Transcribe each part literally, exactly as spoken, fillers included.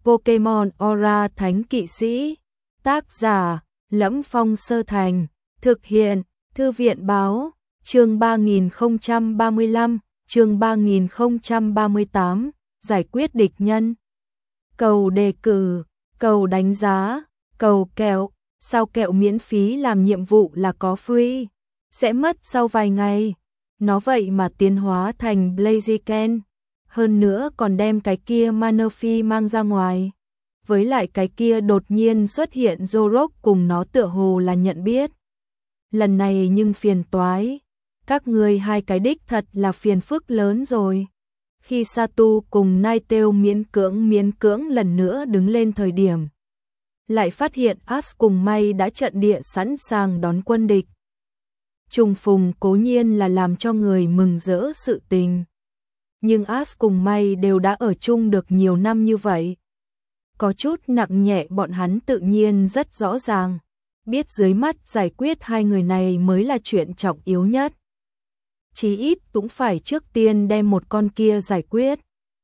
Pokemon Aura Thánh Kỵ Sĩ. Tác giả: Lẫm Phong Sơ Thành. Thực hiện: Thư viện báo. Chương ba nghìn không trăm ba mươi lăm, chương ba nghìn không trăm ba mươi tám, giải quyết địch nhân. Cầu đề cử, cầu đánh giá, cầu kẹo. Sao kẹo miễn phí làm nhiệm vụ là có free, sẽ mất sau vài ngày. Nó vậy mà tiến hóa thành Blaziken, hơn nữa còn đem cái kia Manaphy mang ra ngoài. Với lại cái kia đột nhiên xuất hiện Zorok cùng nó tựa hồ là nhận biết. Lần này nhưng phiền toái, các ngươi hai cái đích thật là phiền phức lớn rồi. Khi Satu cùng Ninetale miễn cưỡng miễn cưỡng lần nữa đứng lên thời điểm, lại phát hiện Ash cùng May đã trận địa sẵn sàng đón quân địch. Trùng phùng cố nhiên là làm cho người mừng rỡ sự tình, nhưng Ash cùng May đều đã ở chung được nhiều năm như vậy. Có chút nặng nhẹ bọn hắn tự nhiên rất rõ ràng, biết dưới mắt giải quyết hai người này mới là chuyện trọng yếu nhất. Chí ít cũng phải trước tiên đem một con kia giải quyết.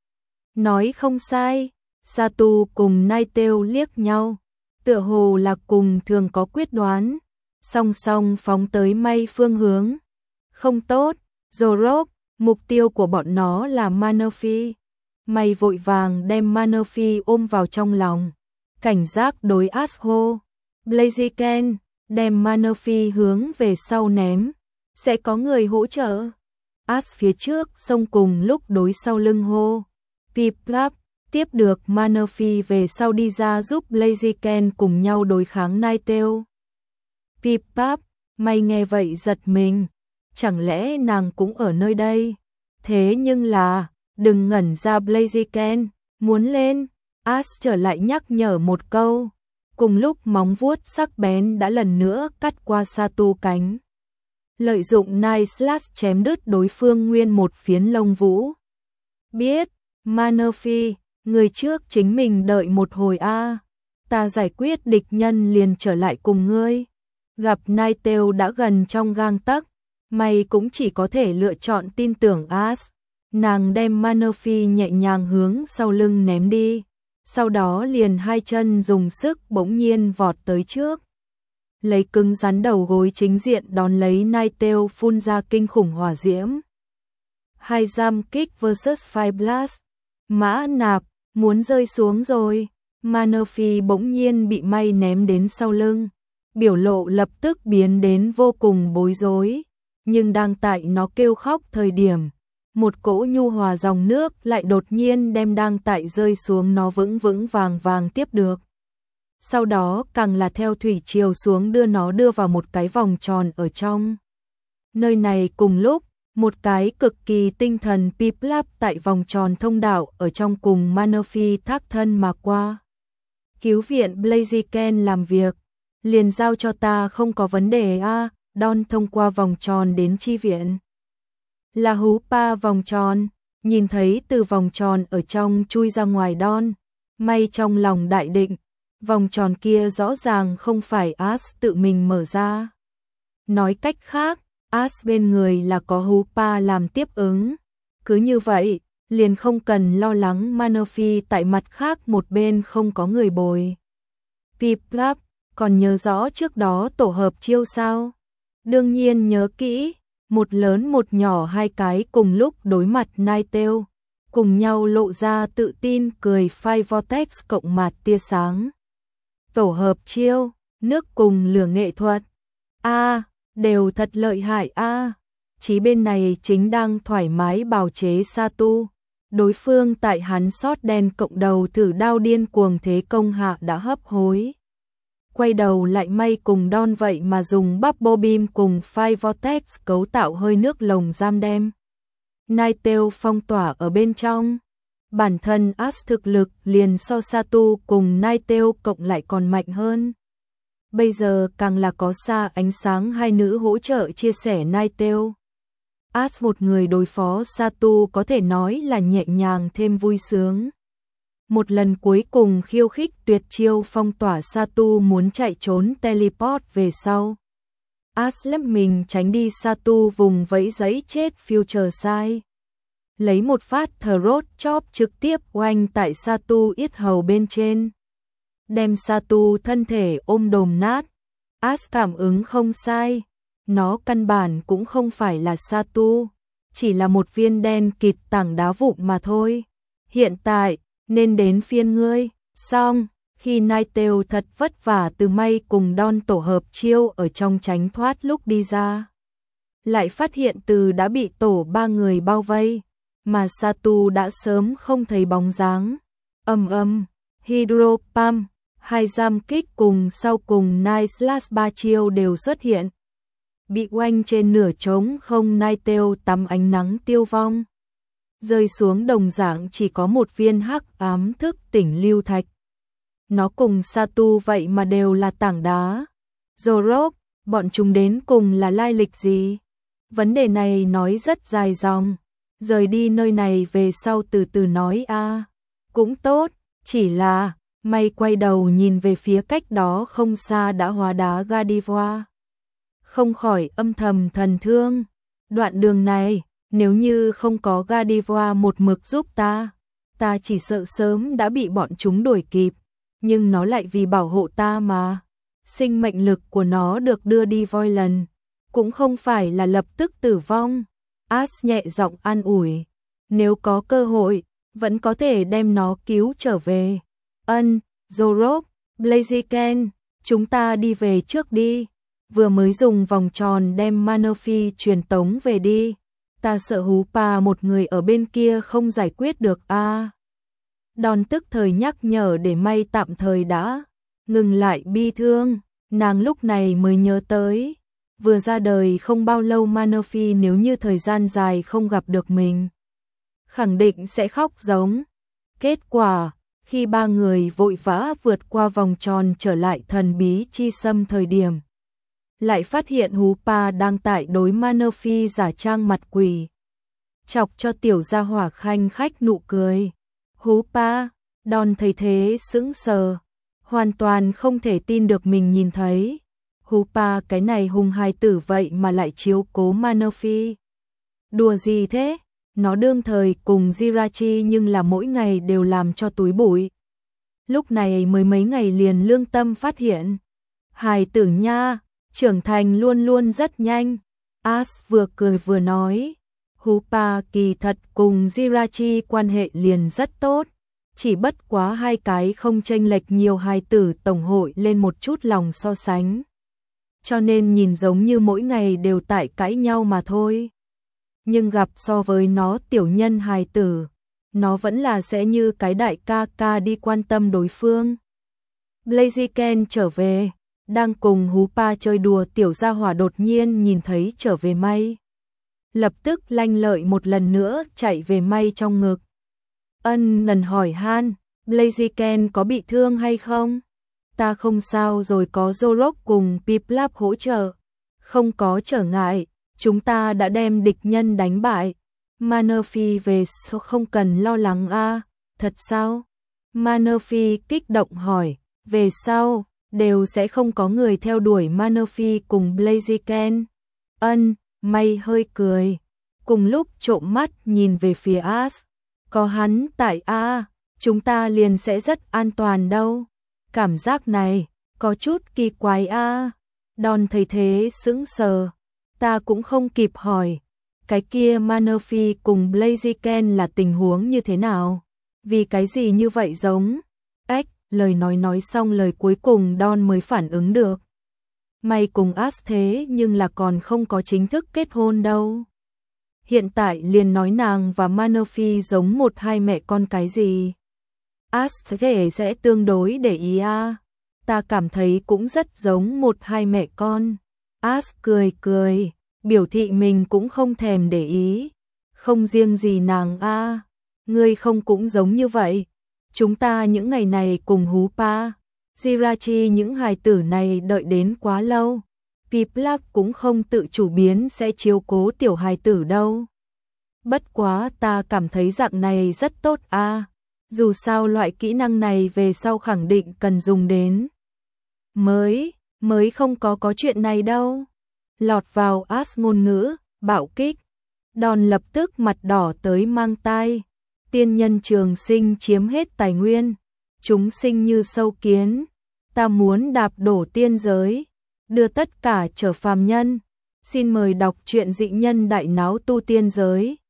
Nói không sai, Satu cùng Ninetale liếc nhau, tựa hồ là cùng thường có quyết đoán, song song phóng tới May phương hướng. Không tốt, Zorok, mục tiêu của bọn nó là Manaphy. May vội vàng đem Manaphy ôm vào trong lòng, cảnh giác đối Ash hô. Blaziken, đem Manaphy hướng về sau ném, sẽ có người hỗ trợ. Ash phía trước xông cùng lúc đối sau lưng hô. Piplup, tiếp được Manaphy về sau đi ra giúp Blaziken cùng nhau đối kháng Ninetale. Piplup, May nghe vậy giật mình, chẳng lẽ nàng cũng ở nơi đây? Thế nhưng là, đừng ngẩn ra Blaziken, muốn lên. Ash trở lại nhắc nhở một câu, cùng lúc móng vuốt sắc bén đã lần nữa cắt qua Satu cánh. Lợi dụng Night Slash chém đứt đối phương nguyên một phiến lông vũ. Biết, Manaphy, người trước chính mình đợi một hồi a, ta giải quyết địch nhân liền trở lại cùng ngươi. Gặp Ninetale đã gần trong gang tấc, May cũng chỉ có thể lựa chọn tin tưởng Ash. Nàng đem Manaphy nhẹ nhàng hướng sau lưng ném đi, sau đó liền hai chân dùng sức bỗng nhiên vọt tới trước, lấy cứng rắn đầu gối chính diện đón lấy Ninetale phun ra kinh khủng hỏa diễm. Hai jump kick versus Fire Blast. Mã nạp, muốn rơi xuống rồi. Manaphy bỗng nhiên bị May ném đến sau lưng, biểu lộ lập tức biến đến vô cùng bối rối, nhưng đang tại nó kêu khóc thời điểm, một cỗ nhu hòa dòng nước lại đột nhiên đem đang tại rơi xuống nó vững vững vàng vàng tiếp được. Sau đó càng là theo thủy triều xuống đưa nó đưa vào một cái vòng tròn ở trong. Nơi này cùng lúc, một cái cực kỳ tinh thần Piplup tại vòng tròn thông đạo ở trong cùng Manaphy thác thân mà qua. Cứu viện Blaziken làm việc, liền giao cho ta không có vấn đề a. À, Don thông qua vòng tròn đến chi viện. Là hú pa vòng tròn, nhìn thấy từ vòng tròn ở trong chui ra ngoài Don, May trong lòng đại định, vòng tròn kia rõ ràng không phải Ash tự mình mở ra. Nói cách khác, Ash bên người là có hú pa làm tiếp ứng. Cứ như vậy, liền không cần lo lắng Manaphy tại mặt khác một bên không có người bồi. Piplup, còn nhớ rõ trước đó tổ hợp chiêu sao? Đương nhiên nhớ kỹ, một lớn một nhỏ hai cái cùng lúc đối mặt Ninetale, cùng nhau lộ ra tự tin cười Fire Vortex cộng mạt tia sáng. Tổ hợp chiêu, nước cùng lửa nghệ thuật. A, à, đều thật lợi hại a. À. Chí bên này chính đang thoải mái bào chế Satu, đối phương tại hắn sót đen cộng đầu thử đao điên cuồng thế công hạ đã hấp hối. Quay đầu lại May cùng Don vậy mà dùng Bubble Beam cùng Fire Vortex cấu tạo hơi nước lồng giam đem Ninetale phong tỏa ở bên trong. Bản thân Ash thực lực liền so Satu cùng Ninetale cộng lại còn mạnh hơn. Bây giờ càng là có Sa ánh sáng hai nữ hỗ trợ chia sẻ Ninetale. Ash một người đối phó Satu có thể nói là nhẹ nhàng thêm vui sướng. Một lần cuối cùng khiêu khích tuyệt chiêu phong tỏa Satu muốn chạy trốn teleport về sau. Ash lấp mình tránh đi Satu vùng vẫy giấy chết Future Sight. lấy một phát throat chop trực tiếp oanh tại Satu yết hầu bên trên, đem Satu thân thể ôm đồm nát. Ash cảm ứng không sai, nó căn bản cũng không phải là Satu, chỉ là một viên đen kịt tảng đá vụn mà thôi. Hiện tại, nên đến phiên ngươi. Xong, khi Nighttail thật vất vả từ may cùng Don tổ hợp chiêu ở trong tránh thoát lúc đi ra, lại phát hiện Từ đã bị tổ ba người bao vây, mà Satu đã sớm không thấy bóng dáng. Ầm ầm, Hydro Pump, hai giam kích cùng sau cùng Night Slash ba chiêu đều xuất hiện. Bị oanh trên nửa trống không, Nighttail tắm ánh nắng tiêu vong. Rơi xuống đồng dạng chỉ có một viên hắc ám thức tỉnh lưu thạch. Nó cùng Satu vậy mà đều là tảng đá. Zorok, bọn chúng đến cùng là lai lịch gì? Vấn đề này nói rất dài dòng. Rời đi nơi này về sau từ từ nói a. À. Cũng tốt, chỉ là May quay đầu nhìn về phía cách đó không xa đã hóa đá Gardevoir, không khỏi âm thầm thần thương. Đoạn đường này, nếu như không có Gardevoir một mực giúp ta, ta chỉ sợ sớm đã bị bọn chúng đuổi kịp, nhưng nó lại vì bảo hộ ta mà. Sinh mệnh lực của nó được đưa đi voi lần, cũng không phải là lập tức tử vong. Ash nhẹ giọng an ủi, nếu có cơ hội, vẫn có thể đem nó cứu trở về. Ân, Zorok, Blaziken, chúng ta đi về trước đi. Vừa mới dùng vòng tròn đem Manaphy truyền tống về đi. Ta sợ Hoopa một người ở bên kia không giải quyết được a. À. Don tức thời nhắc nhở để May tạm thời đã ngừng lại bi thương. Nàng lúc này mới nhớ tới, vừa ra đời không bao lâu Manaphy nếu như thời gian dài không gặp được mình, khẳng định sẽ khóc giống. Kết quả, khi ba người vội vã vượt qua vòng tròn trở lại thần bí chi sâm thời điểm, lại phát hiện Hoopa đang tại đối Manaphy giả trang mặt quỷ, chọc cho tiểu gia hỏa khanh khách nụ cười. Hoopa, Don thấy thế sững sờ, hoàn toàn không thể tin được mình nhìn thấy. Hoopa cái này hung hài tử vậy mà lại chiếu cố Manaphy. Đùa gì thế? Nó đương thời cùng Jirachi nhưng là mỗi ngày đều làm cho túi bụi. Lúc này mới mấy ngày liền lương tâm phát hiện. Hài tử nha, trưởng thành luôn luôn rất nhanh. Ash vừa cười vừa nói, Hoopa kỳ thật cùng Jirachi quan hệ liền rất tốt, chỉ bất quá hai cái không chênh lệch nhiều hài tử tổng hội lên một chút lòng so sánh, cho nên nhìn giống như mỗi ngày đều tại cãi nhau mà thôi. Nhưng gặp so với nó tiểu nhân hài tử, nó vẫn là sẽ như cái đại ca ca đi quan tâm đối phương. Blaziken trở về, đang cùng Hoopa chơi đùa tiểu gia hỏa đột nhiên nhìn thấy trở về May, lập tức lanh lợi một lần nữa chạy về May trong ngực. Ân nần hỏi han, Blaziken có bị thương hay không? Ta không sao rồi, có Zorok cùng Piplap hỗ trợ. Không có trở ngại, chúng ta đã đem địch nhân đánh bại. Manaphy về sau không cần lo lắng a. À, thật sao? Manaphy kích động hỏi, về sau đều sẽ không có người theo đuổi Manaphy cùng Blaziken. Ân, May hơi cười, cùng lúc trộm mắt nhìn về phía Ash. Có hắn tại a, à, chúng ta liền sẽ rất an toàn đâu. Cảm giác này có chút kỳ quái a. À. Don thấy thế sững sờ, ta cũng không kịp hỏi, cái kia Manaphy cùng Blaziken là tình huống như thế nào? Vì cái gì như vậy giống? Ếch, lời nói nói xong lời cuối cùng Don mới phản ứng được. May cùng Ash thế nhưng là còn không có chính thức kết hôn đâu. Hiện tại liền nói nàng và Manaphy giống một hai mẹ con cái gì? Ash sẽ thể sẽ tương đối để ý a. À. Ta cảm thấy cũng rất giống một hai mẹ con. Ash cười cười, biểu thị mình cũng không thèm để ý. Không riêng gì nàng a, à. Ngươi không cũng giống như vậy. Chúng ta những ngày này cùng Hoopa, Jirachi những hài tử này đợi đến quá lâu. Piplap cũng không tự chủ biến sẽ chiếu cố tiểu hài tử đâu. Bất quá ta cảm thấy dạng này rất tốt a. À. Dù sao loại kỹ năng này về sau khẳng định cần dùng đến. Mới, mới không có có chuyện này đâu. Lọt vào Ash ngôn ngữ, bạo kích. Đòn lập tức mặt đỏ tới mang tai. Tiên nhân trường sinh chiếm hết tài nguyên, chúng sinh như sâu kiến, ta muốn đạp đổ tiên giới, đưa tất cả trở phàm nhân. Xin mời đọc truyện Dị Nhân Đại Náo Tu Tiên Giới.